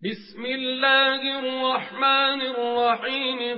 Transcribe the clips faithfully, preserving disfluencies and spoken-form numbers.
بسم الله الرحمن الرحيم.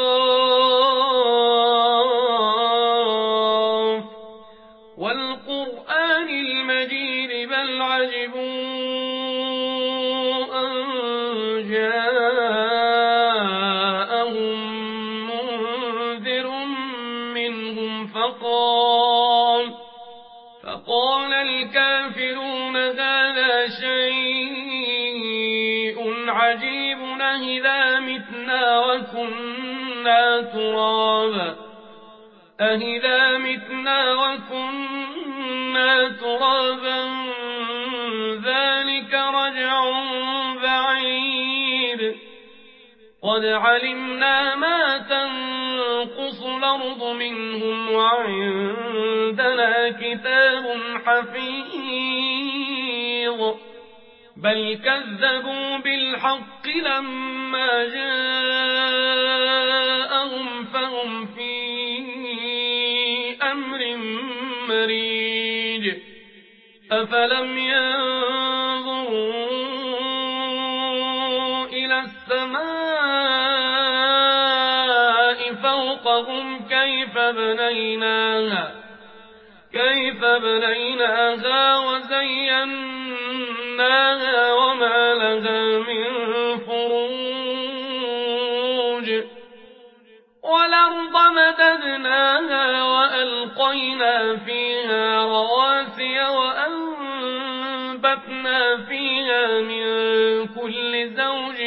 قاف والقرآن المجيد بل عجبوا أن جاءهم منذر منهم فقال فقال الكافرون هذا شيء عجيب أهذا متنا وكنا ترابا أهذا متنا وكنا ترابا ذلك رجع بعيد قد علمنا ما تنقص الأرض منهم وعندنا كتاب حفيظ بل كذبوا بالحق لما جاءهم فهم في أمر مريج أفلم ينظروا إلى السماء فوقهم كيف بنيناها كيف بنيناها وزيناها وما لها من فروج والأرض مددناها وألقينا فيها رواسي وأنبتنا فيها من كل زوج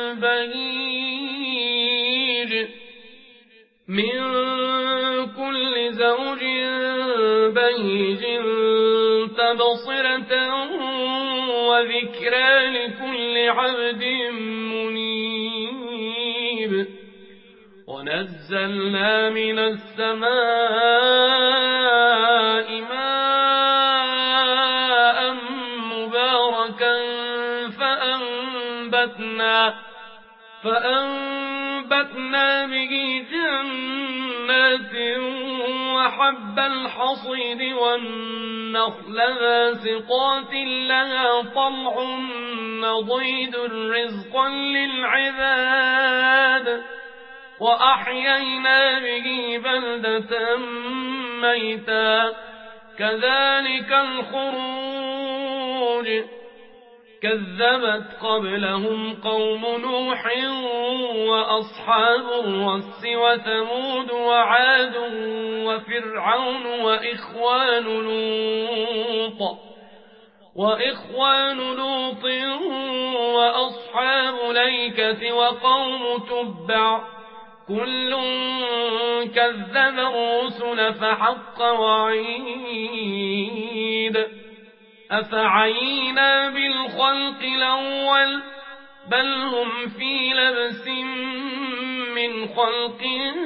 بهيج من كل زوج بهيج تبصرة وذكرى لكل عبد منيب ونزلنا من السماء ماء مباركا فأنبتنا فأنبتنا به جنات وحب الحصيد والنخل باسقات لها طلع نضيد رزقا للعباد وأحيينا به بلدة ميتا كذلك الخروج كذبت قبلهم قوم نوح وأصحاب الرس وثمود وعاد وفرعون وإخوان لوط وإخوان لوط وأصحاب الأيكة وقوم تبع كل كذب الرسل فحق وعيد أفعينا بالخلق الأول بل هم في لبس من خلق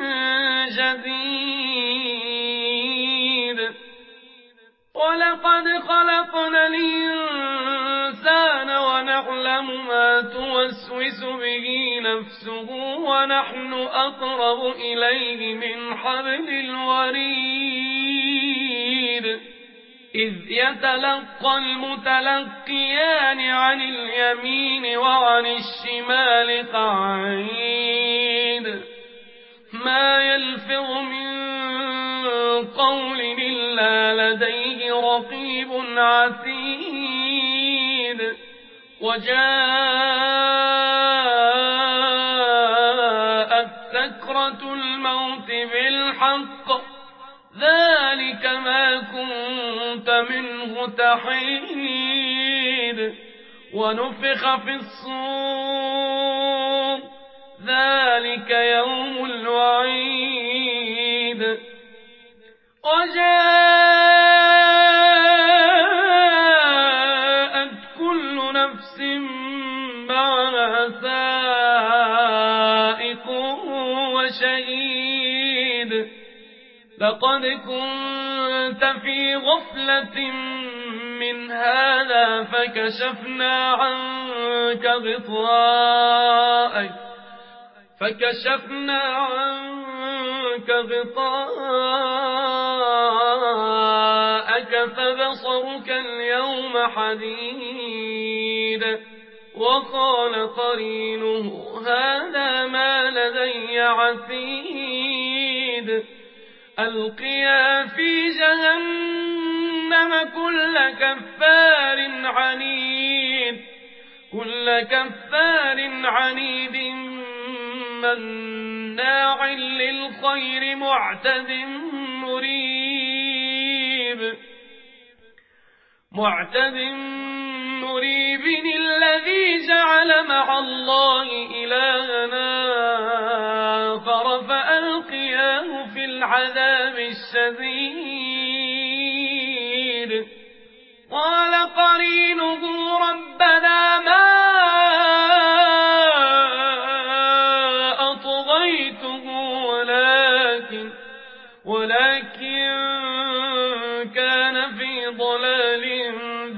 جديد ولقد خلقنا الإنسان ونعلم ما توسوس به نفسه ونحن أقرب إليه من حبل الوريد إذ يتلقى المتلقيان عن اليمين وعن الشمال قعيد ما يلفظ من قول إلا لديه رقيب عتيد وجاءت سكرة الموت بالحق ذلك ما كنت منه تحيد ونفخ في الصور ذلك يوم الوعيد وجاءت كل نفس معها سائق وشهيد لقد كنت في غفلة من هذا فكشفنا عنك غطاءك فكشفنا عنك غطاءك فبصرك اليوم حديد وقال قرينه هذا ما لدي عتيد ألقيا في جهنم كل كفار عنيد كل كفار عنيد مناع للخير معتد مريب معتد مريب الذي جعل مع الله إلهنا آخر فألقياه في العذاب الشديد قال قرينه ربنا ما أطغيته ولكن ولكن كان في ضلال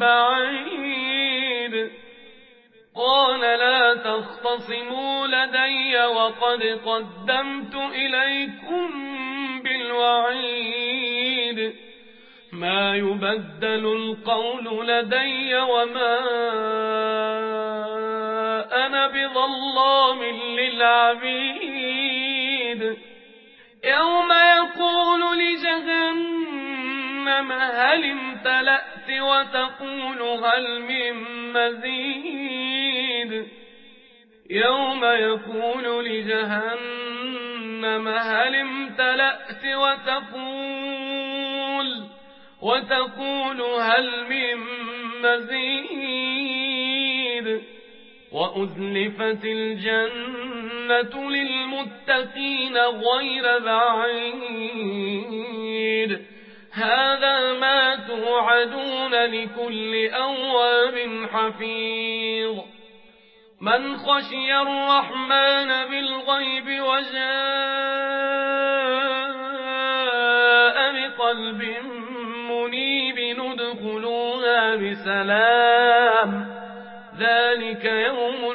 بعيد قال لا تختصموا لدي وقد قدمت إليكم بالوعيد ما يبدل القول لدي وما أنا بظلام للعبيد يوم يقول لجهنم هل امتلأت وتقول هل من مزيد يوم يقول لجهنم هل امتلأت وتقول وتقول هل من مزيد وأزلفت الجنة للمتقين غير بعيد هذا ما توعدون لكل أواب حفيظ من خشي الرحمن بالغيب وجاء بقلب منيب ندخلوها بسلام ذلك يوم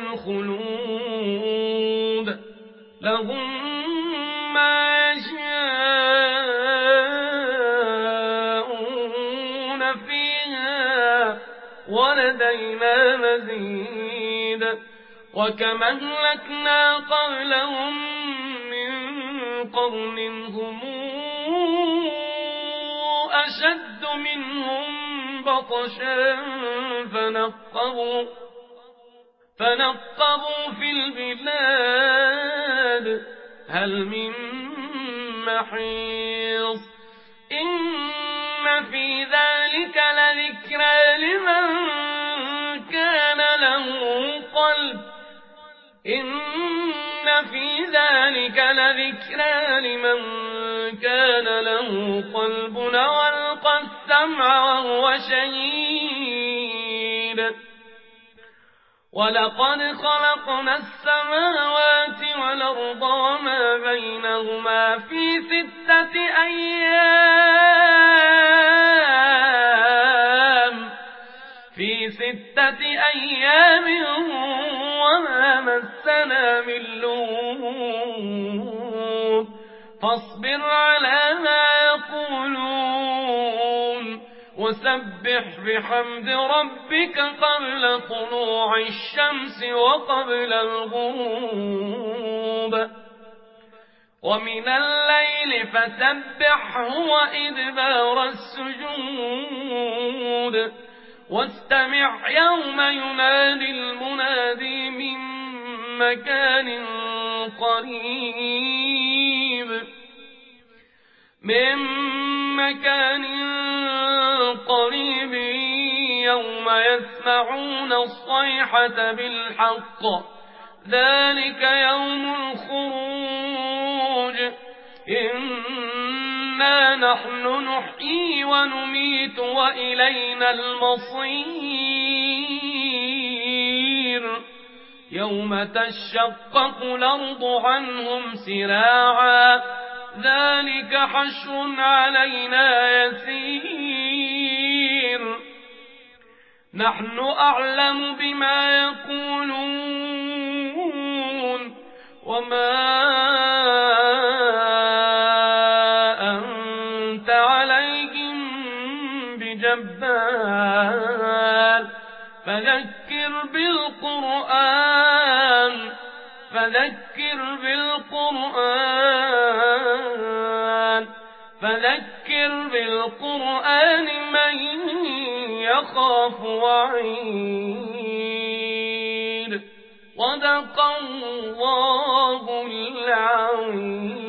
الخلود لهم ما يشاءون فيها ولدينا مزيد وكما أهلكنا قبلهم من قرن هم أشد منهم بطشا فنقبوا فنقبوا في البلاد هل من محيص إن في ذلك لذكرى لمن كان له قلب إن في ذلك لذكرى لمن كان له قلب وألقى السمع وهو شهيد ولقد خلقنا السماوات والأرض وما بينهما في ستة أيام في ستة أيام وما مسنا من لغوب فاصبر على ما يقولون وسبح بحمد ربك قبل طلوع الشمس وقبل الغروب ومن الليل فسبحه وإدبار السجود واستمع يوم ينادي المنادي من مكان قريب من مكان قريب يوم يسمعون الصيحة بالحق ذلك يوم الخروج إنا نحن نحيي ونميت وإلينا المصير يوم تشقق الأرض عنهم سراعا ذلك حشر علينا يسير نحن أعلم بما يقولون وما أنت عليهم بجبار فذكر بالقرآن فذكر بالقرآن فذكر بالقرآن من يخاف وعيد. صدق الله العظيم.